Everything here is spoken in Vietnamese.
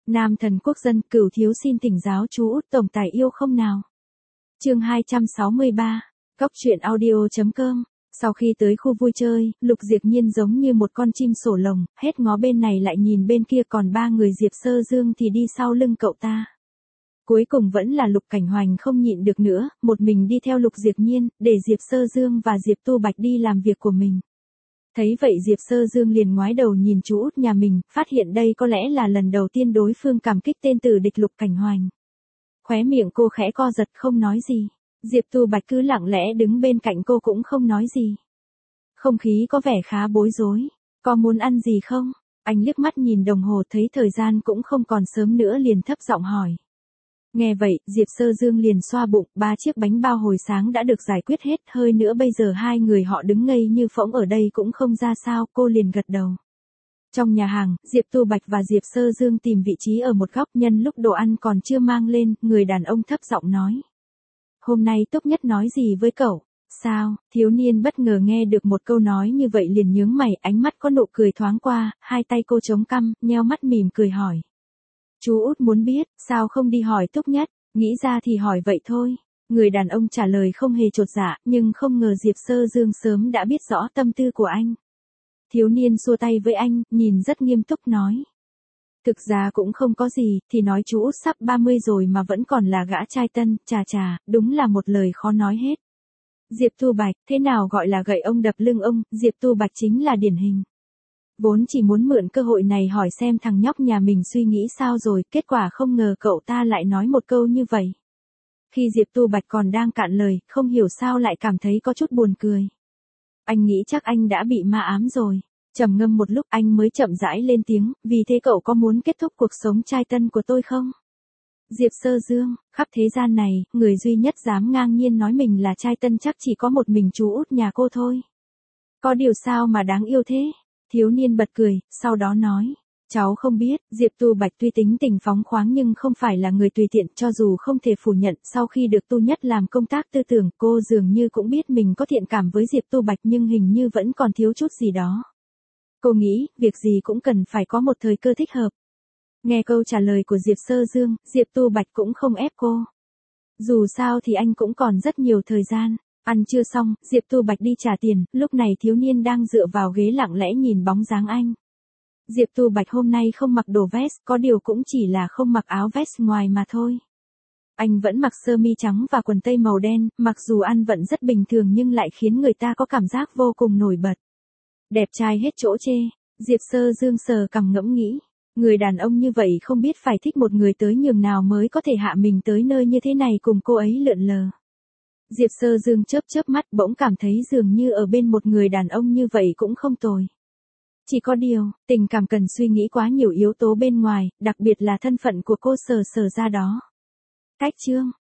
Nam thần quốc dân, Cửu thiếu xin thỉnh giáo chú Út tổng tài yêu không nào. Chương 263, Cóc truyện audio.com. Sau khi tới khu vui chơi, Lục Diệp Nhiên giống như một con chim sổ lồng, hết ngó bên này lại nhìn bên kia, còn ba người Diệp Sơ Dương thì đi sau lưng cậu ta. Cuối cùng vẫn là Lục Cảnh Hoành không nhịn được nữa, một mình đi theo Lục Diệp Nhiên, để Diệp Sơ Dương và Diệp Tu Bạch đi làm việc của mình. Thấy vậy Diệp Sơ Dương liền ngoái đầu nhìn chú Út nhà mình, phát hiện đây có lẽ là lần đầu tiên đối phương cảm kích tên tử địch Lục Cảnh Hoành. Khóe miệng cô khẽ co giật không nói gì. Diệp Tu Bạch cứ lặng lẽ đứng bên cạnh cô cũng không nói gì. Không khí có vẻ khá bối rối. Có muốn ăn gì không? Anh liếc mắt nhìn đồng hồ thấy thời gian cũng không còn sớm nữa liền thấp giọng hỏi. Nghe vậy, Diệp Sơ Dương liền xoa bụng, 3 chiếc bánh bao hồi sáng đã được giải quyết hết, hơi nữa bây giờ hai người họ đứng ngây như phỗng ở đây cũng không ra sao, cô liền gật đầu. Trong nhà hàng, Diệp Tu Bạch và Diệp Sơ Dương tìm vị trí ở một góc, nhân lúc đồ ăn còn chưa mang lên, người đàn ông thấp giọng nói. Hôm nay Túc Nhất nói gì với cậu? Sao? Thiếu niên bất ngờ nghe được một câu nói như vậy liền nhướng mày, ánh mắt có nụ cười thoáng qua, hai tay cô chống cằm, nheo mắt mỉm cười hỏi. Chú Út muốn biết, sao không đi hỏi Túc Nhất, nghĩ ra thì hỏi vậy thôi. Người đàn ông trả lời không hề chột dạ, nhưng không ngờ Diệp Sơ Dương sớm đã biết rõ tâm tư của anh. Thiếu niên xua tay với anh, nhìn rất nghiêm túc nói. Thực ra cũng không có gì, thì nói chú Út sắp 30 rồi mà vẫn còn là gã trai tân, chà, đúng là một lời khó nói hết. Diệp Tu Bạch, thế nào gọi là gậy ông đập lưng ông, Diệp Tu Bạch chính là điển hình. Vốn chỉ muốn mượn cơ hội này hỏi xem thằng nhóc nhà mình suy nghĩ sao rồi, kết quả không ngờ cậu ta lại nói một câu như vậy. Khi Diệp Tu Bạch còn đang cạn lời, không hiểu sao lại cảm thấy có chút buồn cười. Anh nghĩ chắc anh đã bị ma ám rồi. Trầm ngâm một lúc anh mới chậm rãi lên tiếng, vì thế cậu có muốn kết thúc cuộc sống trai tân của tôi không? Diệp Sơ Dương, khắp thế gian này, người duy nhất dám ngang nhiên nói mình là trai tân chắc chỉ có một mình chú Út nhà cô thôi. Có điều sao mà đáng yêu thế? Thiếu niên bật cười, sau đó nói. Cháu không biết, Diệp Tu Bạch tuy tính tình phóng khoáng nhưng không phải là người tùy tiện, cho dù không thể phủ nhận, sau khi được Tu Nhất làm công tác tư tưởng, cô dường như cũng biết mình có thiện cảm với Diệp Tu Bạch nhưng hình như vẫn còn thiếu chút gì đó. Cô nghĩ, việc gì cũng cần phải có một thời cơ thích hợp. Nghe câu trả lời của Diệp Sơ Dương, Diệp Tu Bạch cũng không ép cô. Dù sao thì anh cũng còn rất nhiều thời gian. Ăn trưa xong, Diệp Tu Bạch đi trả tiền, lúc này thiếu niên đang dựa vào ghế lặng lẽ nhìn bóng dáng anh. Diệp Tu Bạch hôm nay không mặc đồ vest, có điều cũng chỉ là không mặc áo vest ngoài mà thôi. Anh vẫn mặc sơ mi trắng và quần tây màu đen, mặc dù ăn vận rất bình thường nhưng lại khiến người ta có cảm giác vô cùng nổi bật. Đẹp trai hết chỗ chê, Diệp Sơ Dương sờ cằm ngẫm nghĩ. Người đàn ông như vậy không biết phải thích một người tới nhường nào mới có thể hạ mình tới nơi như thế này cùng cô ấy lượn lờ. Diệp Sơ Dương chớp mắt bỗng cảm thấy dường như ở bên một người đàn ông như vậy cũng không tồi. Chỉ có điều, tình cảm cần suy nghĩ quá nhiều yếu tố bên ngoài, đặc biệt là thân phận của cô Sở ra đó. Cách chương.